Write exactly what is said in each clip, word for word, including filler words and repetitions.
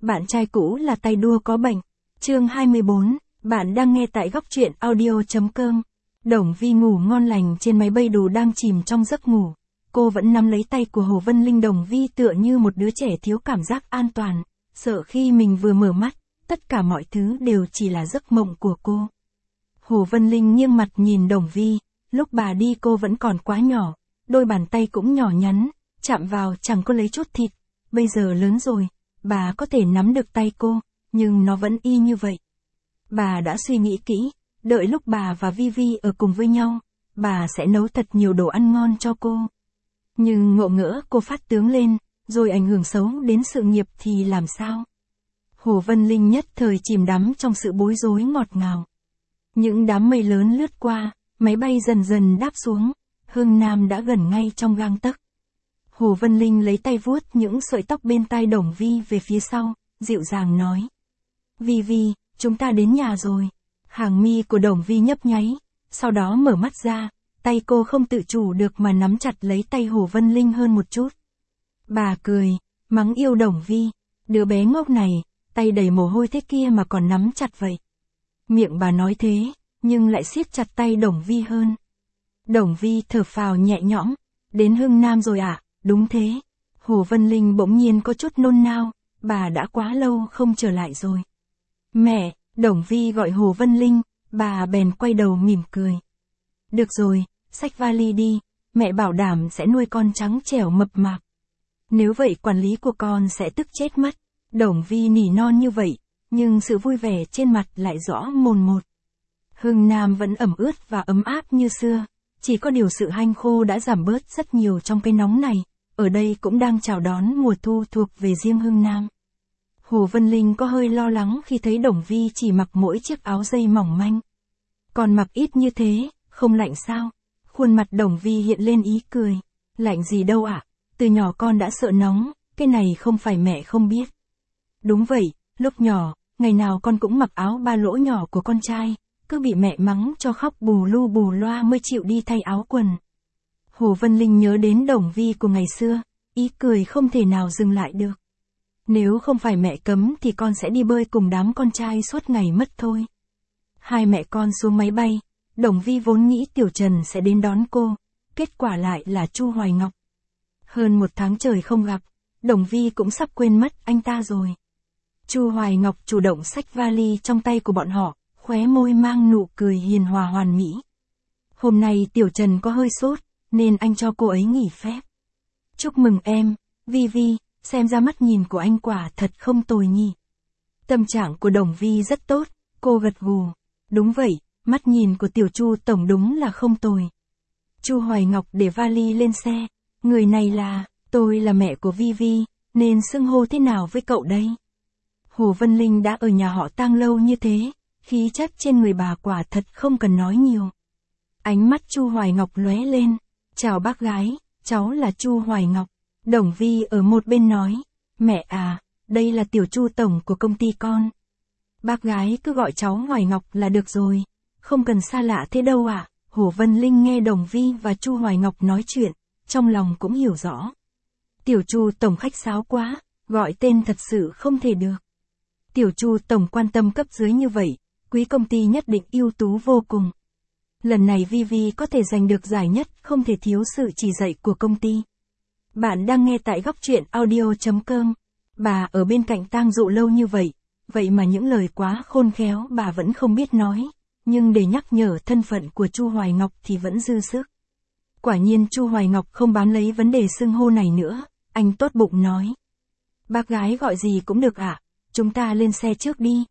Bạn trai cũ là tay đua có bệnh. Chương hai mươi bốn, bạn đang nghe tại góc truyện audio chấm com. Đồng Vi ngủ ngon lành trên máy bay dù đang chìm trong giấc ngủ. Cô vẫn nắm lấy tay của Hồ Vân Linh. Đồng Vi tựa như một đứa trẻ thiếu cảm giác an toàn, sợ khi mình vừa mở mắt, tất cả mọi thứ đều chỉ là giấc mộng của cô. Hồ Vân Linh nghiêng mặt nhìn Đồng Vi, lúc bà đi cô vẫn còn quá nhỏ, đôi bàn tay cũng nhỏ nhắn, chạm vào chẳng có lấy chút thịt. Bây giờ lớn rồi, bà có thể nắm được tay cô, nhưng nó vẫn y như vậy. Bà đã suy nghĩ kỹ, đợi lúc bà và Vi Vi ở cùng với nhau, bà sẽ nấu thật nhiều đồ ăn ngon cho cô. Nhưng ngộ ngỡ cô phát tướng lên, rồi ảnh hưởng xấu đến sự nghiệp thì làm sao? Hồ Vân Linh nhất thời chìm đắm trong sự bối rối ngọt ngào. Những đám mây lớn lướt qua, máy bay dần dần đáp xuống, Hương Nam đã gần ngay trong gang tấc. Hồ Vân Linh lấy tay vuốt những sợi tóc bên tai Đồng Vi về phía sau, dịu dàng nói. Vi Vi, chúng ta đến nhà rồi. Hàng mi của Đồng Vi nhấp nháy, sau đó mở mắt ra, tay cô không tự chủ được mà nắm chặt lấy tay Hồ Vân Linh hơn một chút. Bà cười, mắng yêu Đồng Vi, đứa bé ngốc này, tay đầy mồ hôi thế kia mà còn nắm chặt vậy. Miệng bà nói thế, nhưng lại siết chặt tay Đồng Vi hơn. Đồng Vi thở phào nhẹ nhõm, đến Hưng Nam rồi ạ, à? Đúng thế. Hồ Vân Linh bỗng nhiên có chút nôn nao, bà đã quá lâu không trở lại rồi. Mẹ, Đồng Vi gọi Hồ Vân Linh, bà bèn quay đầu mỉm cười. Được rồi, xách vali đi, mẹ bảo đảm sẽ nuôi con trắng trẻo mập mạp. Nếu vậy quản lý của con sẽ tức chết mất. Đồng Vi nỉ non như vậy, nhưng sự vui vẻ trên mặt lại rõ mồn một. Hưng Nam vẫn ẩm ướt và ấm áp như xưa, chỉ có điều sự hanh khô đã giảm bớt rất nhiều trong cái nóng này, ở đây cũng đang chào đón mùa thu thuộc về riêng Hưng Nam. Hồ Vân Linh có hơi lo lắng khi thấy Đồng Vi chỉ mặc mỗi chiếc áo dây mỏng manh. Còn mặc ít như thế, không lạnh sao? Khuôn mặt Đồng Vi hiện lên ý cười. Lạnh gì đâu ạ, à? Từ nhỏ con đã sợ nóng, cái này không phải mẹ không biết. Đúng vậy, lúc nhỏ, ngày nào con cũng mặc áo ba lỗ nhỏ của con trai, cứ bị mẹ mắng cho khóc bù lu bù loa mới chịu đi thay áo quần. Hồ Vân Linh nhớ đến Đồng Vi của ngày xưa, ý cười không thể nào dừng lại được. Nếu không phải mẹ cấm thì con sẽ đi bơi cùng đám con trai suốt ngày mất thôi. Hai mẹ con xuống máy bay, Đồng Vi vốn nghĩ Tiểu Trần sẽ đến đón cô, kết quả lại là Chu Hoài Ngọc. Hơn một tháng trời không gặp, Đồng Vi cũng sắp quên mất anh ta rồi. Chu Hoài Ngọc chủ động xách vali trong tay của bọn họ, khóe môi mang nụ cười hiền hòa hoàn mỹ. Hôm nay Tiểu Trần có hơi sốt, nên anh cho cô ấy nghỉ phép. Chúc mừng em, Vi Vi, xem ra mắt nhìn của anh quả thật không tồi nhỉ. Tâm trạng của Đồng Vi rất tốt, cô gật gù. Đúng vậy, mắt nhìn của Tiểu Chu tổng đúng là không tồi. Chu Hoài Ngọc để vali lên xe, người này là, tôi là mẹ của Vi Vi, nên xưng hô thế nào với cậu đây? Hồ Vân Linh đã ở nhà họ Tang lâu như thế, khí chất trên người bà quả thật không cần nói nhiều. Ánh mắt Chu Hoài Ngọc lóe lên, chào bác gái, cháu là Chu Hoài Ngọc. Đồng Vi ở một bên nói, mẹ à, đây là Tiểu Chu tổng của công ty con. Bác gái cứ gọi cháu Hoài Ngọc là được rồi, không cần xa lạ thế đâu ạ. À? Hồ Vân Linh nghe Đồng Vi và Chu Hoài Ngọc nói chuyện, trong lòng cũng hiểu rõ. Tiểu Chu tổng khách sáo quá, gọi tên thật sự không thể được. Tiểu Chu tổng quan tâm cấp dưới như vậy, quý công ty nhất định ưu tú vô cùng. Lần này Vi Vi có thể giành được giải nhất không thể thiếu sự chỉ dạy của công ty. Bạn đang nghe tại góc truyện audio chấm com. Bà ở bên cạnh Tang Dụ lâu như vậy, vậy mà những lời quá khôn khéo bà vẫn không biết nói, nhưng để nhắc nhở thân phận của Chu Hoài Ngọc thì vẫn dư sức. Quả nhiên Chu Hoài Ngọc không bám lấy vấn đề xưng hô này nữa, anh tốt bụng nói. Bác gái gọi gì cũng được ạ, à? Chúng ta lên xe trước đi.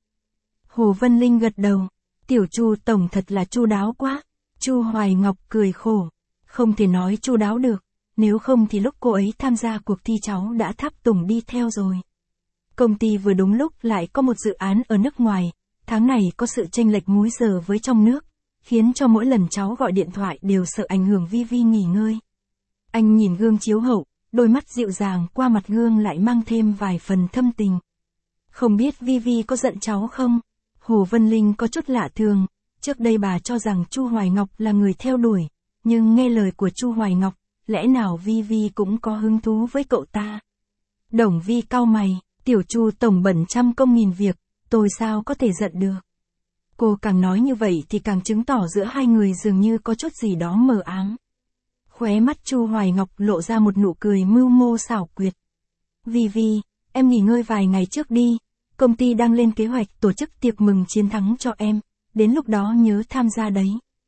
Hồ Vân Linh gật đầu, Tiểu Chu tổng thật là chu đáo quá. Chu Hoài Ngọc cười khổ, không thể nói chu đáo được, nếu không thì lúc cô ấy tham gia cuộc thi cháu đã tháp tùng đi theo rồi. Công ty vừa đúng lúc lại có một dự án ở nước ngoài, tháng này có sự chênh lệch múi giờ với trong nước, khiến cho mỗi lần cháu gọi điện thoại đều sợ ảnh hưởng Vi Vi nghỉ ngơi. Anh nhìn gương chiếu hậu, đôi mắt dịu dàng qua mặt gương lại mang thêm vài phần thâm tình. Không biết Vi Vi có giận cháu không? Hồ Vân Linh có chút lạ thường, trước đây bà cho rằng Chu Hoài Ngọc là người theo đuổi, nhưng nghe lời của Chu Hoài Ngọc, lẽ nào Vi Vi cũng có hứng thú với cậu ta? Đồng Vi cau mày, Tiểu Chu tổng bận trăm công nghìn việc, tôi sao có thể giận được. Cô càng nói như vậy thì càng chứng tỏ giữa hai người dường như có chút gì đó mờ ám. Khóe mắt Chu Hoài Ngọc lộ ra một nụ cười mưu mô xảo quyệt. Vi Vi, em nghỉ ngơi vài ngày trước đi, công ty đang lên kế hoạch tổ chức tiệc mừng chiến thắng cho em, đến lúc đó nhớ tham gia đấy.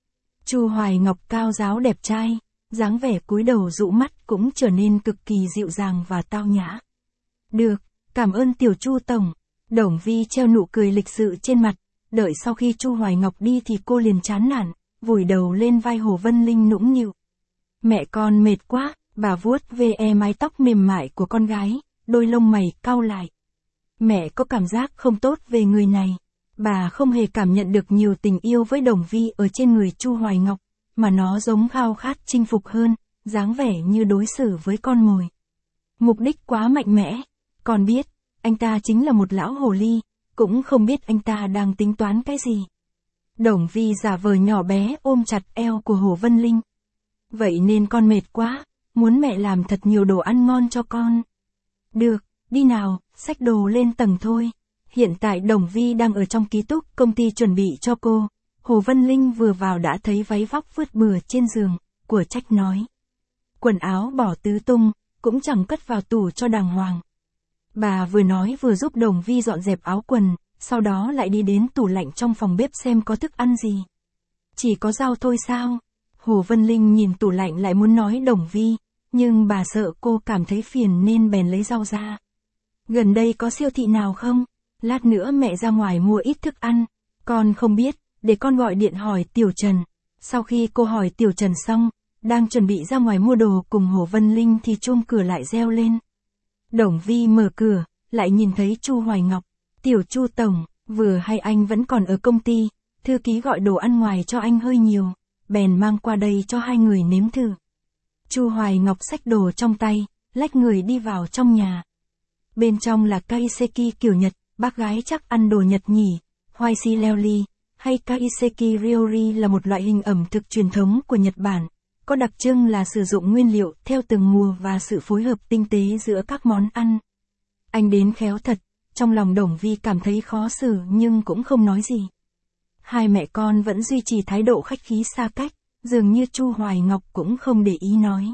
Chu Hoài Ngọc cao ráo đẹp trai, dáng vẻ cúi đầu dụ mắt cũng trở nên cực kỳ dịu dàng và tao nhã. Được, cảm ơn Tiểu Chu tổng. Đồng Vi treo nụ cười lịch sự trên mặt, đợi sau khi Chu Hoài Ngọc đi thì cô liền chán nản, vùi đầu lên vai Hồ Vân Linh nũng nịu. Mẹ con mệt quá, bà vuốt ve mái tóc mềm mại của con gái, đôi lông mày cau lại. Mẹ có cảm giác không tốt về người này. Bà không hề cảm nhận được nhiều tình yêu với Đồng Vi ở trên người Chu Hoài Ngọc, mà nó giống khao khát chinh phục hơn, dáng vẻ như đối xử với con mồi. Mục đích quá mạnh mẽ, con biết, anh ta chính là một lão hồ ly, cũng không biết anh ta đang tính toán cái gì. Đồng Vi giả vờ nhỏ bé ôm chặt eo của Hồ Vân Linh. Vậy nên con mệt quá, muốn mẹ làm thật nhiều đồ ăn ngon cho con. Được, đi nào, xách đồ lên tầng thôi. Hiện tại Đồng Vi đang ở trong ký túc công ty chuẩn bị cho cô. Hồ Vân Linh vừa vào đã thấy váy vóc vứt bừa trên giường, của trách nói. Quần áo bỏ tứ tung, cũng chẳng cất vào tủ cho đàng hoàng. Bà vừa nói vừa giúp Đồng Vi dọn dẹp áo quần, sau đó lại đi đến tủ lạnh trong phòng bếp xem có thức ăn gì. Chỉ có rau thôi sao? Hồ Vân Linh nhìn tủ lạnh lại muốn nói Đồng Vi, nhưng bà sợ cô cảm thấy phiền nên bèn lấy rau ra. Gần đây có siêu thị nào không? Lát nữa mẹ ra ngoài mua ít thức ăn. Con không biết, để con gọi điện hỏi Tiểu Trần. Sau khi cô hỏi Tiểu Trần xong, đang chuẩn bị ra ngoài mua đồ cùng Hồ Vân Linh thì chuông cửa lại reo lên. Đồng Vi mở cửa, lại nhìn thấy Chu Hoài Ngọc. Tiểu Chu tổng, vừa hay anh vẫn còn ở công ty, thư ký gọi đồ ăn ngoài cho anh hơi nhiều, bèn mang qua đây cho hai người nếm thử. Chu Hoài Ngọc xách đồ trong tay, lách người đi vào trong nhà. Bên trong là kaiseki kiểu Nhật, bác gái chắc ăn đồ Nhật nhỉ. Hoishi leo ly, hay kaiseki ryori là một loại hình ẩm thực truyền thống của Nhật Bản, có đặc trưng là sử dụng nguyên liệu theo từng mùa và sự phối hợp tinh tế giữa các món ăn. Anh đến khéo thật, trong lòng Đồng Vi cảm thấy khó xử nhưng cũng không nói gì. Hai mẹ con vẫn duy trì thái độ khách khí xa cách, dường như Chu Hoài Ngọc cũng không để ý nói.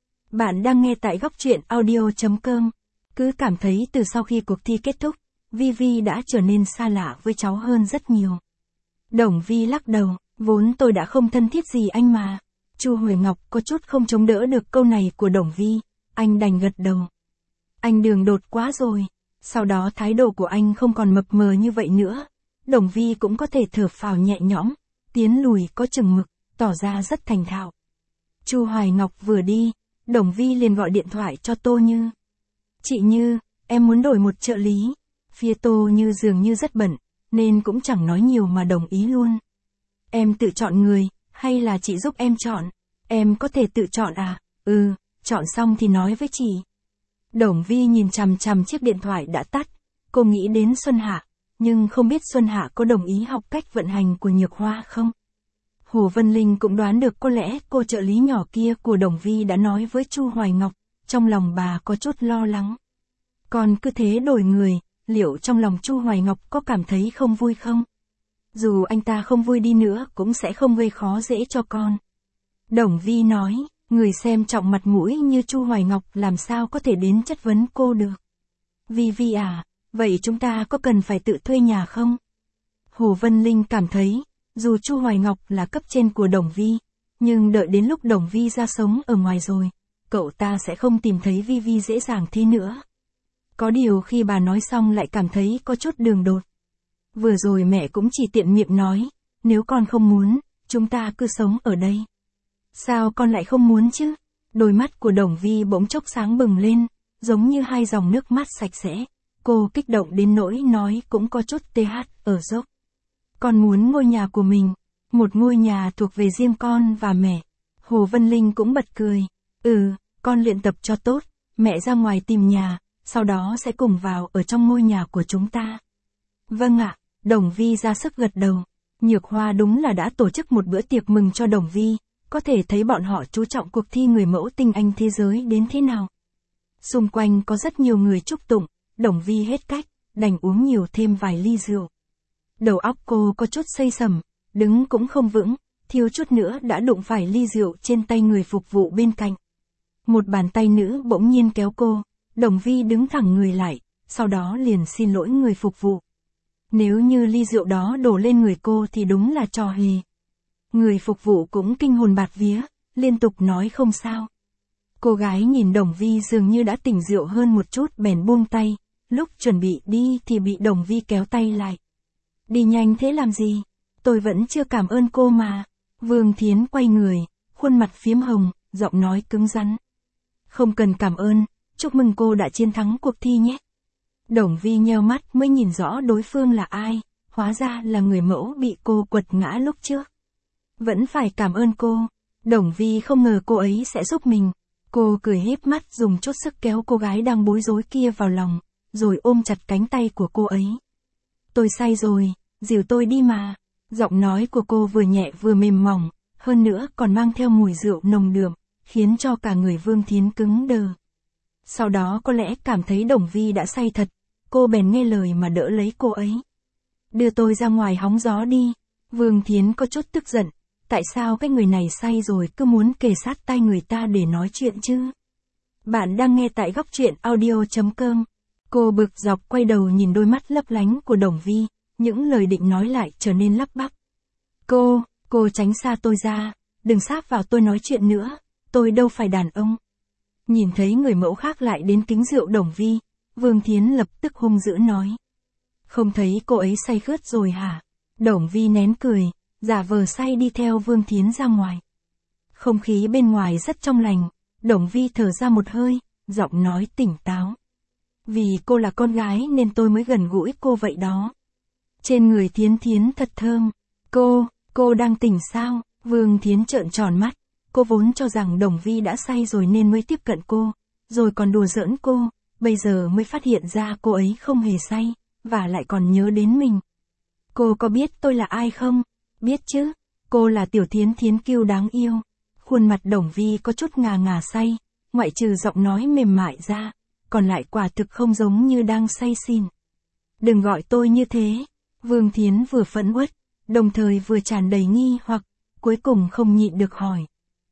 Bạn đang nghe tại góc truyện audio chấm com. Cứ cảm thấy từ sau khi cuộc thi kết thúc, Vi Vi đã trở nên xa lạ với cháu hơn rất nhiều. Đồng Vi lắc đầu, vốn tôi đã không thân thiết gì anh mà. Chu Hoài Ngọc có chút không chống đỡ được câu này của Đồng Vi, anh đành gật đầu. Anh đường đột quá rồi, sau đó thái độ của anh không còn mập mờ như vậy nữa. Đồng Vi cũng có thể thở phào nhẹ nhõm, tiến lùi có chừng mực, tỏ ra rất thành thạo. Chu Hoài Ngọc vừa đi, Đồng Vi liền gọi điện thoại cho Tô Như. Chị Như, em muốn đổi một trợ lý. Phía Tô Như dường như rất bận, nên cũng chẳng nói nhiều mà đồng ý luôn. Em tự chọn người, hay là chị giúp em chọn? Em có thể tự chọn à? Ừ, chọn xong thì nói với chị. Đồng Vi nhìn chằm chằm chiếc điện thoại đã tắt, cô nghĩ đến Xuân Hạ, nhưng không biết Xuân Hạ có đồng ý học cách vận hành của Nhược Hoa không? Hồ Vân Linh cũng đoán được có lẽ cô trợ lý nhỏ kia của Đồng Vi đã nói với Chu Hoài Ngọc, trong lòng bà có chút lo lắng. Còn cứ thế đổi người, liệu trong lòng Chu Hoài Ngọc có cảm thấy không vui không? Dù anh ta không vui đi nữa cũng sẽ không gây khó dễ cho con. Đồng Vi nói, người xem trọng mặt mũi như Chu Hoài Ngọc làm sao có thể đến chất vấn cô được. Vi Vi à, vậy chúng ta có cần phải tự thuê nhà không? Hồ Vân Linh cảm thấy, dù Chu Hoài Ngọc là cấp trên của Đồng Vi, nhưng đợi đến lúc Đồng Vi ra sống ở ngoài rồi, cậu ta sẽ không tìm thấy Vi Vi dễ dàng thế nữa. Có điều khi bà nói xong lại cảm thấy có chút đường đột. Vừa rồi mẹ cũng chỉ tiện miệng nói, nếu con không muốn, chúng ta cứ sống ở đây. Sao con lại không muốn chứ? Đôi mắt của Đồng Vi bỗng chốc sáng bừng lên, giống như hai dòng nước mắt sạch sẽ. Cô kích động đến nỗi nói cũng có chút tê hát ở dốc. Con muốn ngôi nhà của mình, một ngôi nhà thuộc về riêng con và mẹ. Hồ Vân Linh cũng bật cười. Ừ, con luyện tập cho tốt, mẹ ra ngoài tìm nhà, sau đó sẽ cùng vào ở trong ngôi nhà của chúng ta. Vâng ạ, Đồng Vi ra sức gật đầu. Nhược Hoa đúng là đã tổ chức một bữa tiệc mừng cho Đồng Vi, có thể thấy bọn họ chú trọng cuộc thi người mẫu tinh anh thế giới đến thế nào. Xung quanh có rất nhiều người chúc tụng, Đồng Vi hết cách, đành uống nhiều thêm vài ly rượu. Đầu óc cô có chút xây sầm, đứng cũng không vững, thiếu chút nữa đã đụng phải ly rượu trên tay người phục vụ bên cạnh. Một bàn tay nữ bỗng nhiên kéo cô, Đồng Vi đứng thẳng người lại, sau đó liền xin lỗi người phục vụ. Nếu như ly rượu đó đổ lên người cô thì đúng là trò hề. Người phục vụ cũng kinh hồn bạt vía, liên tục nói không sao. Cô gái nhìn Đồng Vi dường như đã tỉnh rượu hơn một chút bèn buông tay, lúc chuẩn bị đi thì bị Đồng Vi kéo tay lại. Đi nhanh thế làm gì? Tôi vẫn chưa cảm ơn cô mà. Vương Thiến quay người, khuôn mặt phiếm hồng, giọng nói cứng rắn. Không cần cảm ơn, chúc mừng cô đã chiến thắng cuộc thi nhé. Đồng Vi nheo mắt mới nhìn rõ đối phương là ai, hóa ra là người mẫu bị cô quật ngã lúc trước. Vẫn phải cảm ơn cô. Đồng Vi không ngờ cô ấy sẽ giúp mình. Cô cười híp mắt dùng chút sức kéo cô gái đang bối rối kia vào lòng, rồi ôm chặt cánh tay của cô ấy. Tôi say rồi, dìu tôi đi mà. Giọng nói của cô vừa nhẹ vừa mềm mỏng, hơn nữa còn mang theo mùi rượu nồng đượm, khiến cho cả người Vương Thiến cứng đờ. Sau đó có lẽ cảm thấy Đồng Vi đã say thật, cô bèn nghe lời mà đỡ lấy cô ấy. Đưa tôi ra ngoài hóng gió đi. Vương Thiến có chút tức giận, tại sao cái người này say rồi cứ muốn kề sát tai người ta để nói chuyện chứ? Bạn đang nghe tại góc truyện audio chấm com. Cô bực dọc quay đầu nhìn đôi mắt lấp lánh của Đồng Vi, những lời định nói lại trở nên lắp bắp. Cô, cô tránh xa tôi ra, đừng sáp vào tôi nói chuyện nữa, tôi đâu phải đàn ông. Nhìn thấy người mẫu khác lại đến kính rượu Đồng Vi, Vương Thiến lập tức hung dữ nói. Không thấy cô ấy say khướt rồi hả? Đồng Vi nén cười, giả vờ say đi theo Vương Thiến ra ngoài. Không khí bên ngoài rất trong lành, Đồng Vi thở ra một hơi, giọng nói tỉnh táo. Vì cô là con gái nên tôi mới gần gũi cô vậy đó. Trên người Thiến Thiến thật thơm. Cô, cô đang tỉnh sao? Vương Thiến trợn tròn mắt. Cô vốn cho rằng Đồng Vi đã say rồi nên mới tiếp cận cô, rồi còn đùa giỡn cô, bây giờ mới phát hiện ra cô ấy không hề say, và lại còn nhớ đến mình. Cô có biết tôi là ai không? Biết chứ, cô là Tiểu Thiến Thiến kiêu đáng yêu. Khuôn mặt Đồng Vi có chút ngà ngà say, ngoại trừ giọng nói mềm mại ra, còn lại quả thực không giống như đang say xỉn. Đừng gọi tôi như thế. Vương Thiến vừa phẫn uất, đồng thời vừa tràn đầy nghi hoặc, cuối cùng không nhịn được hỏi.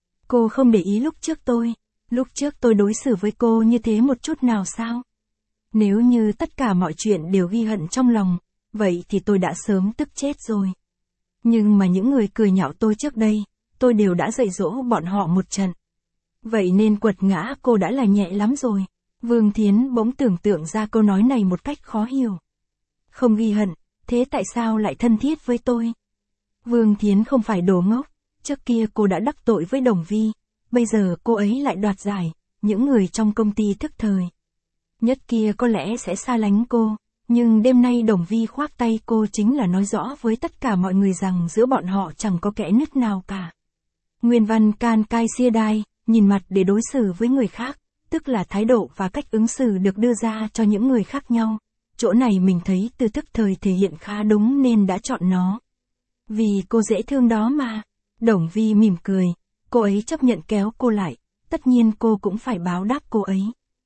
Cô không để ý lúc trước tôi, lúc trước tôi đối xử với cô như thế một chút nào sao? Nếu như tất cả mọi chuyện đều ghi hận trong lòng, vậy thì tôi đã sớm tức chết rồi. Nhưng mà những người cười nhạo tôi trước đây, tôi đều đã dạy dỗ bọn họ một trận. Vậy nên quật ngã cô đã là nhẹ lắm rồi. Vương Thiến bỗng tưởng tượng ra câu nói này một cách khó hiểu. Không ghi hận, thế tại sao lại thân thiết với tôi? Vương Thiến không phải đồ ngốc, trước kia cô đã đắc tội với Đồng Vi, bây giờ cô ấy lại đoạt giải, những người trong công ty thức thời. Nhất kia có lẽ sẽ xa lánh cô, nhưng đêm nay Đồng Vi khoác tay cô chính là nói rõ với tất cả mọi người rằng giữa bọn họ chẳng có kẽ nứt nào cả. Nguyên văn can cai sia đai, nhìn mặt để đối xử với người khác, tức là thái độ và cách ứng xử được đưa ra cho những người khác nhau. Chỗ này mình thấy từ thức thời thể hiện khá đúng nên đã chọn nó. Vì cô dễ thương đó mà. Đồng Vi mỉm cười, cô ấy chấp nhận kéo cô lại, tất nhiên cô cũng phải báo đáp cô ấy.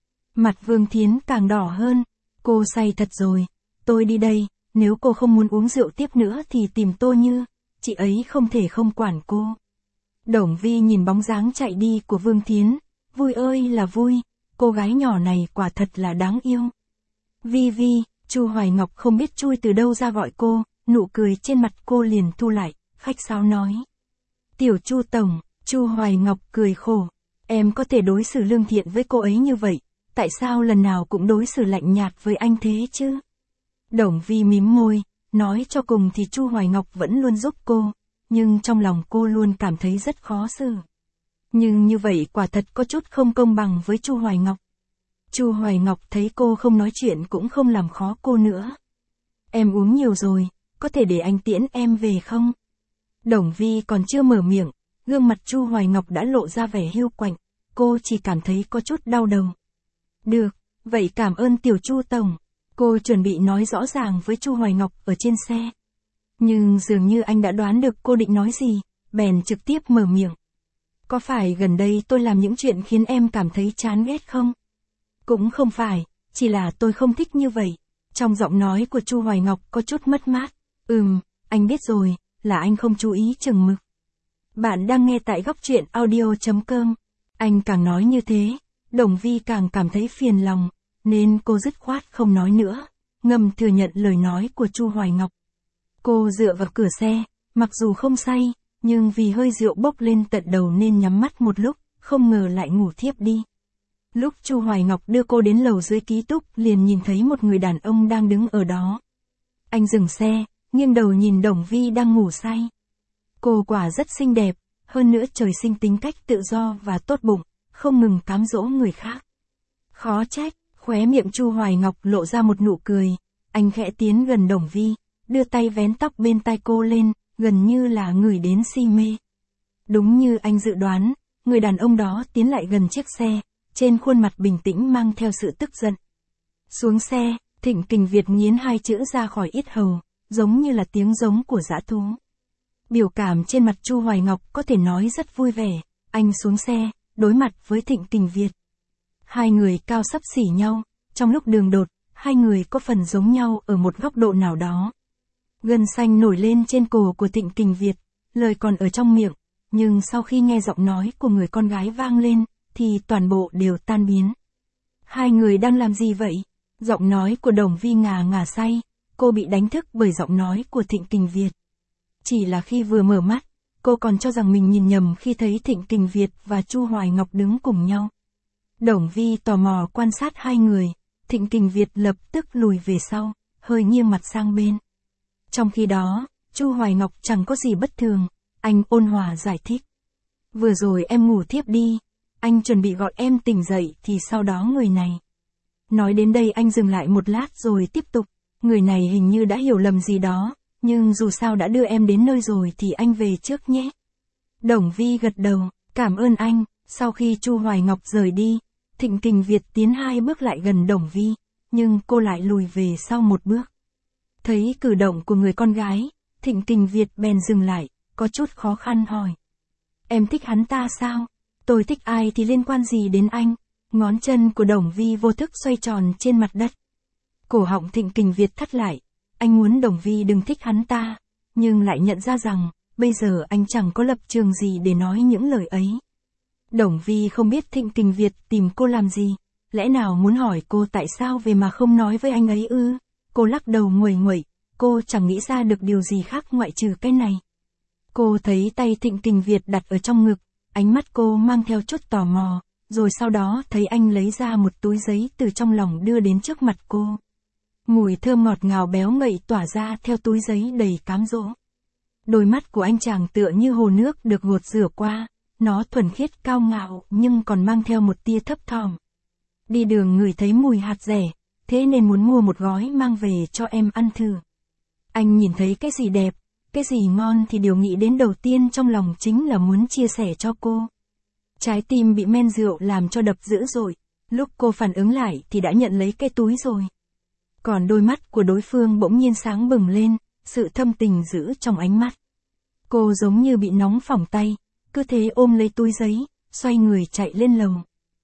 Mặt Vương Thiến càng đỏ hơn, cô say thật rồi, tôi đi đây, nếu cô không muốn uống rượu tiếp nữa thì tìm Tô Như, chị ấy không thể không quản cô. Đồng Vi nhìn bóng dáng chạy đi của Vương Thiến, vui ơi là vui, cô gái nhỏ này quả thật là đáng yêu. Vi Vi, Chu Hoài Ngọc không biết chui từ đâu ra gọi cô, nụ cười trên mặt cô liền thu lại, khách sáo nói. Tiểu Chu tổng, Chu Hoài Ngọc cười khổ, em có thể đối xử lương thiện với cô ấy như vậy, tại sao lần nào cũng đối xử lạnh nhạt với anh thế chứ? Đồng Vi mím môi, nói cho cùng thì Chu Hoài Ngọc vẫn luôn giúp cô, nhưng trong lòng cô luôn cảm thấy rất khó xử. Nhưng như vậy quả thật có chút không công bằng với Chu Hoài Ngọc. Chu Hoài Ngọc thấy cô không nói chuyện cũng không làm khó cô nữa. Em uống nhiều rồi, có thể để anh tiễn em về không? Đồng Vi còn chưa mở miệng, gương mặt Chu Hoài Ngọc đã lộ ra vẻ hiu quạnh, cô chỉ cảm thấy có chút đau đầu. Được, vậy cảm ơn Tiểu Chu tổng. Cô chuẩn bị nói rõ ràng với Chu Hoài Ngọc ở trên xe. Nhưng dường như anh đã đoán được cô định nói gì, bèn trực tiếp mở miệng. Có phải gần đây tôi làm những chuyện khiến em cảm thấy chán ghét không? Cũng không phải, chỉ là tôi không thích như vậy. Trong giọng nói của Chu Hoài Ngọc có chút mất mát. Ừm, anh biết rồi, là anh không chú ý chừng mực. Bạn đang nghe tại góc truyện audio chấm com. Anh càng nói như thế, Đồng Vi càng cảm thấy phiền lòng, nên cô dứt khoát không nói nữa, ngầm thừa nhận lời nói của Chu Hoài Ngọc. Cô dựa vào cửa xe, mặc dù không say, nhưng vì hơi rượu bốc lên tận đầu nên nhắm mắt một lúc, không ngờ lại ngủ thiếp đi. Lúc Chu Hoài Ngọc đưa cô đến lầu dưới ký túc liền nhìn thấy một người đàn ông đang đứng ở đó. Anh dừng xe, nghiêng đầu nhìn Đồng Vi đang ngủ say. Cô quả rất xinh đẹp, hơn nữa trời sinh tính cách tự do và tốt bụng, không ngừng cám dỗ người khác. Khó trách, khóe miệng Chu Hoài Ngọc lộ ra một nụ cười, anh khẽ tiến gần Đồng Vi, đưa tay vén tóc bên tai cô lên, gần như là ngửi đến si mê. Đúng như anh dự đoán, người đàn ông đó tiến lại gần chiếc xe, trên khuôn mặt bình tĩnh mang theo sự tức giận. Xuống xe, Thịnh Kình Việt nghiến hai chữ ra khỏi yết hầu, giống như là tiếng giống của dã thú. Biểu cảm trên mặt Chu Hoài Ngọc có thể nói rất vui vẻ, anh xuống xe, đối mặt với Thịnh Kình Việt. Hai người cao xấp xỉ nhau, trong lúc đường đột, hai người có phần giống nhau ở một góc độ nào đó. Gân xanh nổi lên trên cổ của Thịnh Kình Việt, lời còn ở trong miệng, nhưng sau khi nghe giọng nói của người con gái vang lên, thì toàn bộ đều tan biến. Hai người đang làm gì vậy? Giọng nói của Đồng Vi ngà ngà say, cô bị đánh thức bởi giọng nói của Thịnh Kình Việt. Chỉ là khi vừa mở mắt, cô còn cho rằng mình nhìn nhầm khi thấy Thịnh Kình Việt và Chu Hoài Ngọc đứng cùng nhau. Đồng Vi tò mò quan sát hai người, Thịnh Kình Việt lập tức lùi về sau, hơi nghiêng mặt sang bên. Trong khi đó, Chu Hoài Ngọc chẳng có gì bất thường, anh ôn hòa giải thích. Vừa rồi em ngủ thiếp đi, anh chuẩn bị gọi em tỉnh dậy thì sau đó người này. Nói đến đây anh dừng lại một lát rồi tiếp tục, người này hình như đã hiểu lầm gì đó, nhưng dù sao đã đưa em đến nơi rồi thì anh về trước nhé. Đồng Vi gật đầu, cảm ơn anh. Sau khi Chu Hoài Ngọc rời đi, Thịnh Kình Việt tiến hai bước lại gần Đồng Vi, nhưng cô lại lùi về sau một bước. Thấy cử động của người con gái, Thịnh Kình Việt bèn dừng lại, có chút khó khăn hỏi. Em thích hắn ta sao? Tôi thích ai thì liên quan gì đến anh? Ngón chân của Đồng Vi vô thức xoay tròn trên mặt đất. Cổ họng Thịnh Kình Việt thắt lại, anh muốn Đồng Vi đừng thích hắn ta, nhưng lại nhận ra rằng, bây giờ anh chẳng có lập trường gì để nói những lời ấy. Đồng Vi không biết Thịnh Kình Việt tìm cô làm gì, lẽ nào muốn hỏi cô tại sao về mà không nói với anh ấy ư? Cô lắc đầu nguầy nguậy, cô chẳng nghĩ ra được điều gì khác ngoại trừ cái này. Cô thấy tay Thịnh Kình Việt đặt ở trong ngực, ánh mắt cô mang theo chút tò mò, rồi sau đó thấy anh lấy ra một túi giấy từ trong lòng đưa đến trước mặt cô. Mùi thơm ngọt ngào béo ngậy tỏa ra theo túi giấy đầy cám dỗ. Đôi mắt của anh chàng tựa như hồ nước được gột rửa qua, nó thuần khiết cao ngạo nhưng còn mang theo một tia thấp thỏm. Đi đường ngửi thấy mùi hạt dẻ, thế nên muốn mua một gói mang về cho em ăn thử. Anh nhìn thấy cái gì đẹp, cái gì ngon thì điều nghĩ đến đầu tiên trong lòng chính là muốn chia sẻ cho cô. Trái tim bị men rượu làm cho đập dữ dội, lúc cô phản ứng lại thì đã nhận lấy cái túi rồi. Còn đôi mắt của đối phương bỗng nhiên sáng bừng lên, sự thâm tình giữ trong ánh mắt. Cô giống như bị nóng phỏng tay, cứ thế ôm lấy túi giấy, xoay người chạy lên lầu.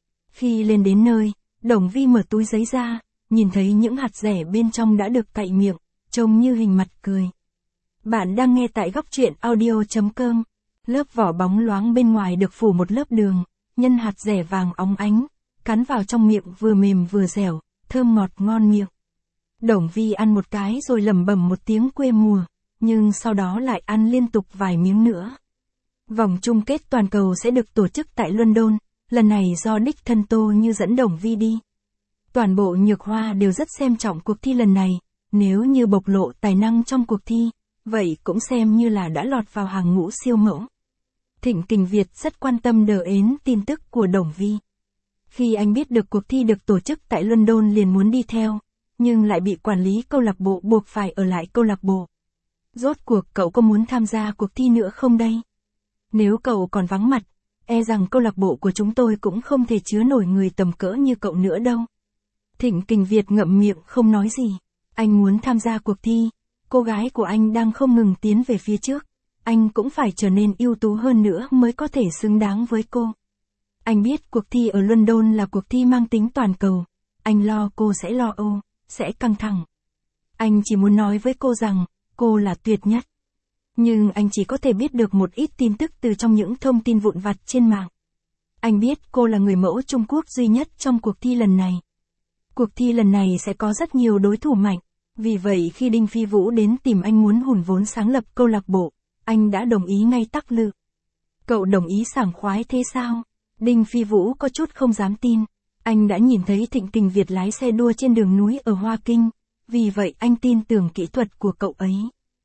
Khi lên đến nơi, Đồng Vi mở túi giấy ra, nhìn thấy những hạt dẻ bên trong đã được cạy miệng, trông như hình mặt cười. Bạn đang nghe tại góc truyện audio chấm com. Lớp vỏ bóng loáng bên ngoài được phủ một lớp đường, nhân hạt dẻ vàng óng ánh, cắn vào trong miệng vừa mềm vừa dẻo, thơm ngọt ngon miệng. Đồng Vi ăn một cái rồi lẩm bẩm một tiếng quê mùa, nhưng sau đó lại ăn liên tục vài miếng nữa. Vòng chung kết toàn cầu sẽ được tổ chức tại London, lần này do đích thân Tô Như dẫn Đồng Vi đi. Toàn bộ Nhược Hoa đều rất xem trọng cuộc thi lần này, nếu như bộc lộ tài năng trong cuộc thi, vậy cũng xem như là đã lọt vào hàng ngũ siêu mẫu. Thịnh Kình Việt rất quan tâm đờ ến tin tức của Đồng Vi. Khi anh biết được cuộc thi được tổ chức tại London liền muốn đi theo, nhưng lại bị quản lý câu lạc bộ buộc phải ở lại câu lạc bộ. Rốt cuộc cậu có muốn tham gia cuộc thi nữa không đây? Nếu cậu còn vắng mặt, e rằng câu lạc bộ của chúng tôi cũng không thể chứa nổi người tầm cỡ như cậu nữa đâu. Thịnh Kình Việt ngậm miệng không nói gì. Anh muốn tham gia cuộc thi, cô gái của anh đang không ngừng tiến về phía trước. Anh cũng phải trở nên ưu tú hơn nữa mới có thể xứng đáng với cô. Anh biết cuộc thi ở London là cuộc thi mang tính toàn cầu. anh lo cô sẽ lo âu, sẽ căng thẳng. Anh chỉ muốn nói với cô rằng, cô là tuyệt nhất. Nhưng anh chỉ có thể biết được một ít tin tức từ trong những thông tin vụn vặt trên mạng. Anh biết cô là người mẫu Trung Quốc duy nhất trong cuộc thi lần này. Cuộc thi lần này sẽ có rất nhiều đối thủ mạnh. Vì vậy khi Đinh Phi Vũ đến tìm anh muốn hùn vốn sáng lập câu lạc bộ, anh đã đồng ý ngay tắc lự. Cậu đồng ý sảng khoái thế sao? Đinh Phi Vũ có chút không dám tin. Anh đã nhìn thấy Thịnh Kình Việt lái xe đua trên đường núi ở Hoa Kinh. Vì vậy anh tin tưởng kỹ thuật của cậu ấy.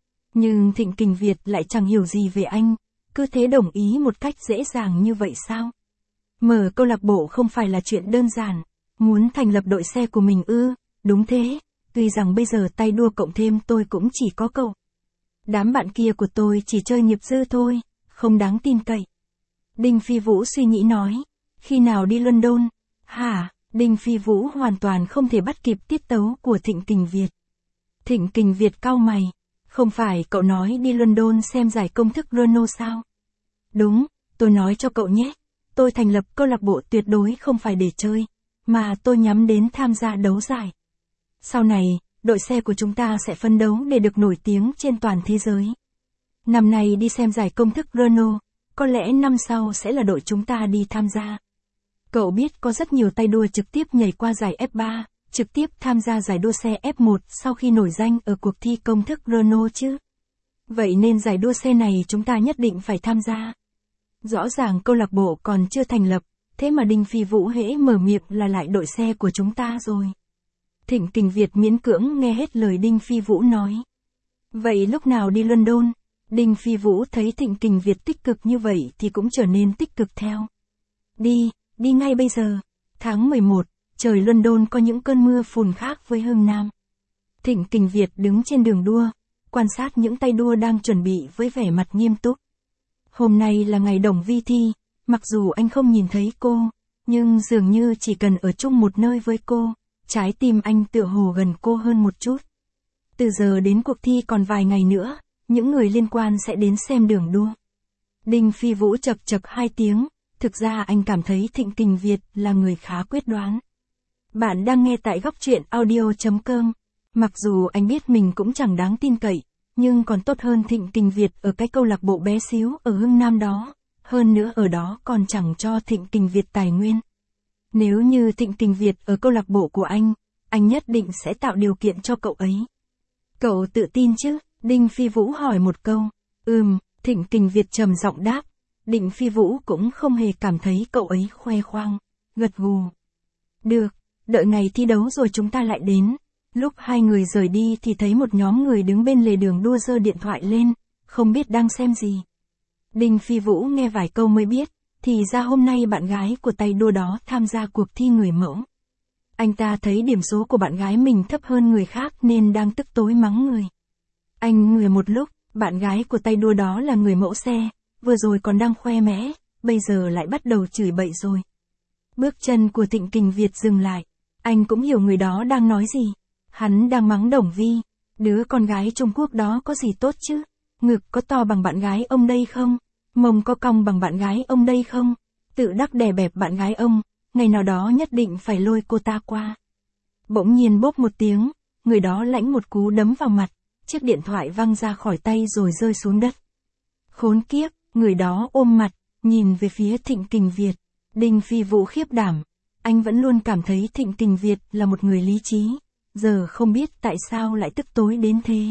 Nhưng Thịnh Kình Việt lại chẳng hiểu gì về anh. Cứ thế đồng ý một cách dễ dàng như vậy sao? Mở câu lạc bộ không phải là chuyện đơn giản. Muốn thành lập đội xe của mình ư? Đúng thế. Tuy rằng bây giờ tay đua cộng thêm tôi cũng chỉ có cậu. Đám bạn kia của tôi chỉ chơi nghiệp dư thôi, không đáng tin cậy. Đinh Phi Vũ suy nghĩ nói, khi nào đi London? Hả? Đinh Phi Vũ hoàn toàn không thể bắt kịp tiết tấu của Thịnh Kình Việt. Thịnh Kình Việt cau mày, không phải cậu nói đi London xem giải công thức Renault sao? Đúng, tôi nói cho cậu nhé, tôi thành lập câu lạc bộ tuyệt đối không phải để chơi, mà tôi nhắm đến tham gia đấu giải. Sau này, đội xe của chúng ta sẽ phấn đấu để được nổi tiếng trên toàn thế giới. Năm nay đi xem giải công thức Renault, có lẽ năm sau sẽ là đội chúng ta đi tham gia. Cậu biết có rất nhiều tay đua trực tiếp nhảy qua giải ép ba, trực tiếp tham gia giải đua xe ép một sau khi nổi danh ở cuộc thi công thức Renault chứ. Vậy nên giải đua xe này chúng ta nhất định phải tham gia. Rõ ràng câu lạc bộ còn chưa thành lập, thế mà Đinh Phi Vũ hễ mở miệng là lại đội xe của chúng ta rồi. Thịnh Kình Việt miễn cưỡng nghe hết lời Đinh Phi Vũ nói. Vậy lúc nào đi London? Đinh Phi Vũ thấy Thịnh Kình Việt tích cực như vậy thì cũng trở nên tích cực theo. Đi, đi ngay bây giờ. Tháng mười một, trời London có những cơn mưa phùn khác với Hưng Nam. Thịnh Kình Việt đứng trên đường đua, quan sát những tay đua đang chuẩn bị với vẻ mặt nghiêm túc. Hôm nay là ngày Đồng Vi thi, mặc dù anh không nhìn thấy cô, nhưng dường như chỉ cần ở chung một nơi với cô, trái tim anh tựa hồ gần cô hơn một chút. Từ giờ đến cuộc thi còn vài ngày nữa, những người liên quan sẽ đến xem đường đua. Đinh Phi Vũ chậc chậc hai tiếng, thực ra anh cảm thấy Thịnh Kình Việt là người khá quyết đoán. Bạn đang nghe tại góc truyện audio chấm com. Mặc dù anh biết mình cũng chẳng đáng tin cậy, nhưng còn tốt hơn Thịnh Kình Việt ở cái câu lạc bộ bé xíu ở Hưng Nam đó. Hơn nữa ở đó còn chẳng cho Thịnh Kình Việt tài nguyên. Nếu như Thịnh Kình Việt ở câu lạc bộ của anh, anh nhất định sẽ tạo điều kiện cho cậu ấy. Cậu tự tin chứ? Đinh Phi Vũ hỏi một câu. Ừm, Thịnh Kình Việt trầm giọng đáp. Đinh Phi Vũ cũng không hề cảm thấy cậu ấy khoe khoang, gật gù. Được, đợi ngày thi đấu rồi chúng ta lại đến. Lúc hai người rời đi thì thấy một nhóm người đứng bên lề đường đua giơ điện thoại lên, không biết đang xem gì. Đinh Phi Vũ nghe vài câu mới biết, thì ra hôm nay bạn gái của tay đua đó tham gia cuộc thi người mẫu. Anh ta thấy điểm số của bạn gái mình thấp hơn người khác nên đang tức tối mắng người. Anh ngồi một lúc, bạn gái của tay đua đó là người mẫu xe, vừa rồi còn đang khoe mẽ, bây giờ lại bắt đầu chửi bậy rồi. Bước chân của Thịnh Kình Việt dừng lại, anh cũng hiểu người đó đang nói gì. Hắn đang mắng Đồng Vi, đứa con gái Trung Quốc đó có gì tốt chứ? Ngực có to bằng bạn gái ông đây không? Mông có cong bằng bạn gái ông đây không? Tự đắc đè bẹp bạn gái ông, ngày nào đó nhất định phải lôi cô ta qua. Bỗng nhiên bốp một tiếng, người đó lãnh một cú đấm vào mặt, chiếc điện thoại văng ra khỏi tay rồi rơi xuống đất. Khốn kiếp, người đó ôm mặt, nhìn về phía Thịnh Kình Việt. Đinh Phi Vũ khiếp đảm, anh vẫn luôn cảm thấy Thịnh Kình Việt là một người lý trí, giờ không biết tại sao lại tức tối đến thế.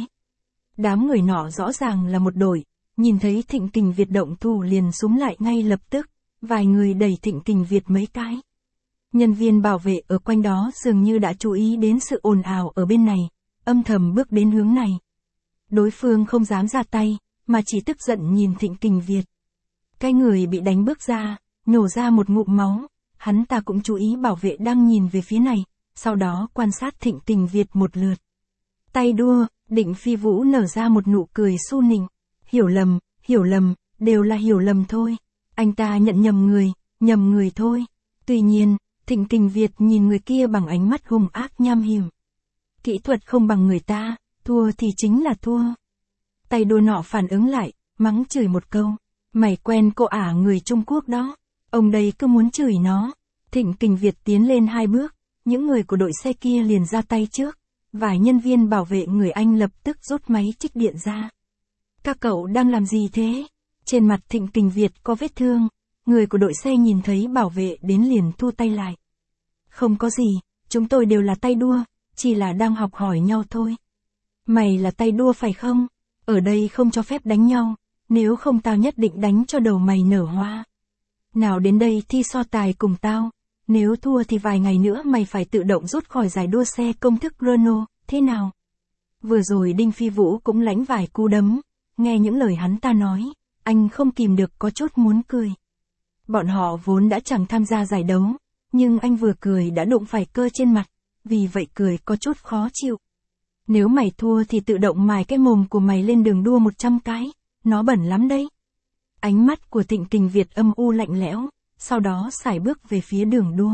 Đám người nọ rõ ràng là một đội, nhìn thấy Thịnh Kình Việt động thủ liền súng lại ngay lập tức, vài người đẩy Thịnh Kình Việt mấy cái. Nhân viên bảo vệ ở quanh đó dường như đã chú ý đến sự ồn ào ở bên này, âm thầm bước đến hướng này. Đối phương không dám ra tay, mà chỉ tức giận nhìn Thịnh Kình Việt. Cái người bị đánh bước ra, nhổ ra một ngụm máu, hắn ta cũng chú ý bảo vệ đang nhìn về phía này, sau đó quan sát Thịnh Kình Việt một lượt. Tay đua, Đinh Phi Vũ nở ra một nụ cười su nịnh. Hiểu lầm, hiểu lầm, đều là hiểu lầm thôi. Anh ta nhận nhầm người, nhầm người thôi. Tuy nhiên, Thịnh Kình Việt nhìn người kia bằng ánh mắt hung ác nham hiểm. Kỹ thuật không bằng người ta, thua thì chính là thua. Tay đua nọ phản ứng lại, mắng chửi một câu. Mày quen cô ả người Trung Quốc đó. Ông đây cứ muốn chửi nó. Thịnh Kình Việt tiến lên hai bước, những người của đội xe kia liền ra tay trước. Vài nhân viên bảo vệ người Anh lập tức rút máy trích điện ra. Các cậu đang làm gì thế? Trên mặt Thịnh Kình Việt có vết thương. Người của đội xe nhìn thấy bảo vệ đến liền thu tay lại. Không có gì, chúng tôi đều là tay đua, chỉ là đang học hỏi nhau thôi. Mày là tay đua phải không? Ở đây không cho phép đánh nhau, nếu không tao nhất định đánh cho đầu mày nở hoa. Nào đến đây thi so tài cùng tao, nếu thua thì vài ngày nữa mày phải tự động rút khỏi giải đua xe công thức Renault, thế nào? Vừa rồi Đinh Phi Vũ cũng lãnh vài cú đấm, nghe những lời hắn ta nói, anh không kìm được có chút muốn cười. Bọn họ vốn đã chẳng tham gia giải đấu, nhưng anh vừa cười đã đụng phải cơ trên mặt, vì vậy cười có chút khó chịu. Nếu mày thua thì tự động mài cái mồm của mày lên đường đua một trăm cái, nó bẩn lắm đấy. Ánh mắt của Thịnh Kình Việt âm u lạnh lẽo, sau đó sải bước về phía đường đua.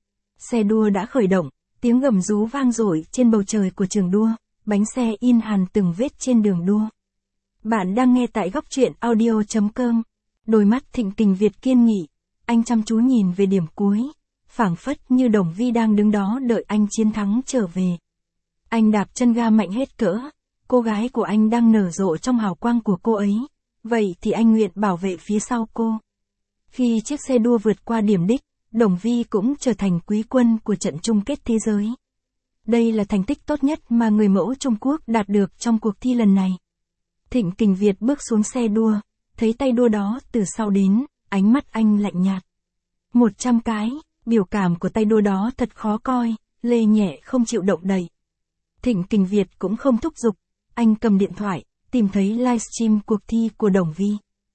Xe đua đã khởi động, tiếng gầm rú vang dội trên bầu trời của trường đua, bánh xe in hằn từng vết trên đường đua. Bạn đang nghe tại góc truyện audio chấm com. Đôi mắt Thịnh Kình Việt kiên nghị, anh chăm chú nhìn về điểm cuối, phảng phất như Đồng Vi đang đứng đó đợi anh chiến thắng trở về. Anh đạp chân ga mạnh hết cỡ, cô gái của anh đang nở rộ trong hào quang của cô ấy, vậy thì anh nguyện bảo vệ phía sau cô. Khi chiếc xe đua vượt qua điểm đích, Đồng Vi cũng trở thành quý quân của trận chung kết thế giới. Đây là thành tích tốt nhất mà người mẫu Trung Quốc đạt được trong cuộc thi lần này. Thịnh Kình Việt bước xuống xe đua, thấy tay đua đó từ sau đến, ánh mắt anh lạnh nhạt. Một trăm cái, biểu cảm của tay đua đó thật khó coi, lê nhẹ không chịu động đậy. Thịnh Kình Việt cũng không thúc giục, anh cầm điện thoại, tìm thấy livestream cuộc thi của Đồng Vi.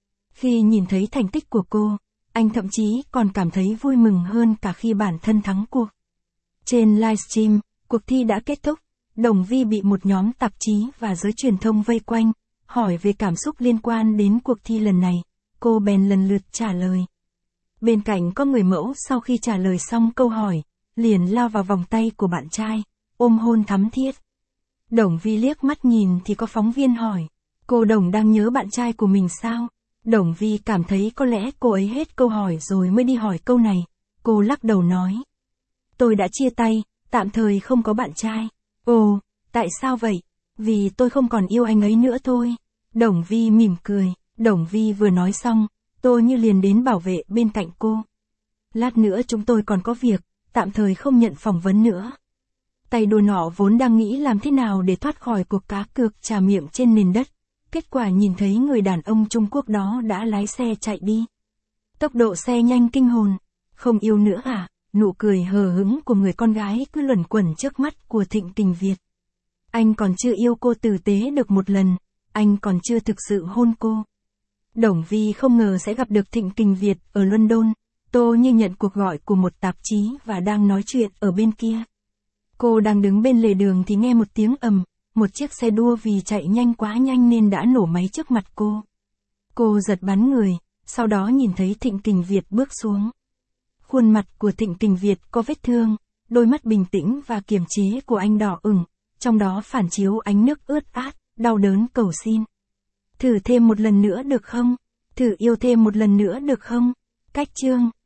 Khi nhìn thấy thành tích của cô, anh thậm chí còn cảm thấy vui mừng hơn cả khi bản thân thắng cuộc. Trên livestream, cuộc thi đã kết thúc, Đồng Vi bị một nhóm tạp chí và giới truyền thông vây quanh, hỏi về cảm xúc liên quan đến cuộc thi lần này, cô bèn lần lượt trả lời. Bên cạnh có người mẫu sau khi trả lời xong câu hỏi, liền lao vào vòng tay của bạn trai, ôm hôn thắm thiết. Đồng Vi liếc mắt nhìn thì có phóng viên hỏi, cô Đồng đang nhớ bạn trai của mình sao? Đồng Vi cảm thấy có lẽ cô ấy hết câu hỏi rồi mới đi hỏi câu này, cô lắc đầu nói. Tôi đã chia tay, tạm thời không có bạn trai. Ồ, tại sao vậy? Vì tôi không còn yêu anh ấy nữa thôi. Đồng Vi mỉm cười, Đồng Vi vừa nói xong, tôi như liền đến bảo vệ bên cạnh cô. Lát nữa chúng tôi còn có việc, tạm thời không nhận phỏng vấn nữa. Tay đua nọ vốn đang nghĩ làm thế nào để thoát khỏi cuộc cá cược trà miệng trên nền đất. Kết quả nhìn thấy người đàn ông Trung Quốc đó đã lái xe chạy đi. Tốc độ xe nhanh kinh hồn. Không yêu nữa à? Nụ cười hờ hững của người con gái cứ luẩn quẩn trước mắt của Thịnh Kình Việt. Anh còn chưa yêu cô tử tế được một lần, anh còn chưa thực sự hôn cô. Đồng Vi không ngờ sẽ gặp được Thịnh Kình Việt ở London. Tô Như nhận cuộc gọi của một tạp chí và đang nói chuyện ở bên kia. Cô đang đứng bên lề đường thì nghe một tiếng ầm, một chiếc xe đua vì chạy nhanh quá nhanh nên đã nổ máy trước mặt cô. Cô giật bắn người, sau đó nhìn thấy Thịnh Kình Việt bước xuống. Khuôn mặt của Thịnh Kình Việt có vết thương, đôi mắt bình tĩnh và kiềm chế của anh đỏ ửng, trong đó phản chiếu ánh nước ướt át, đau đớn cầu xin. Thử thêm một lần nữa được không? Thử yêu thêm một lần nữa được không? Cách chương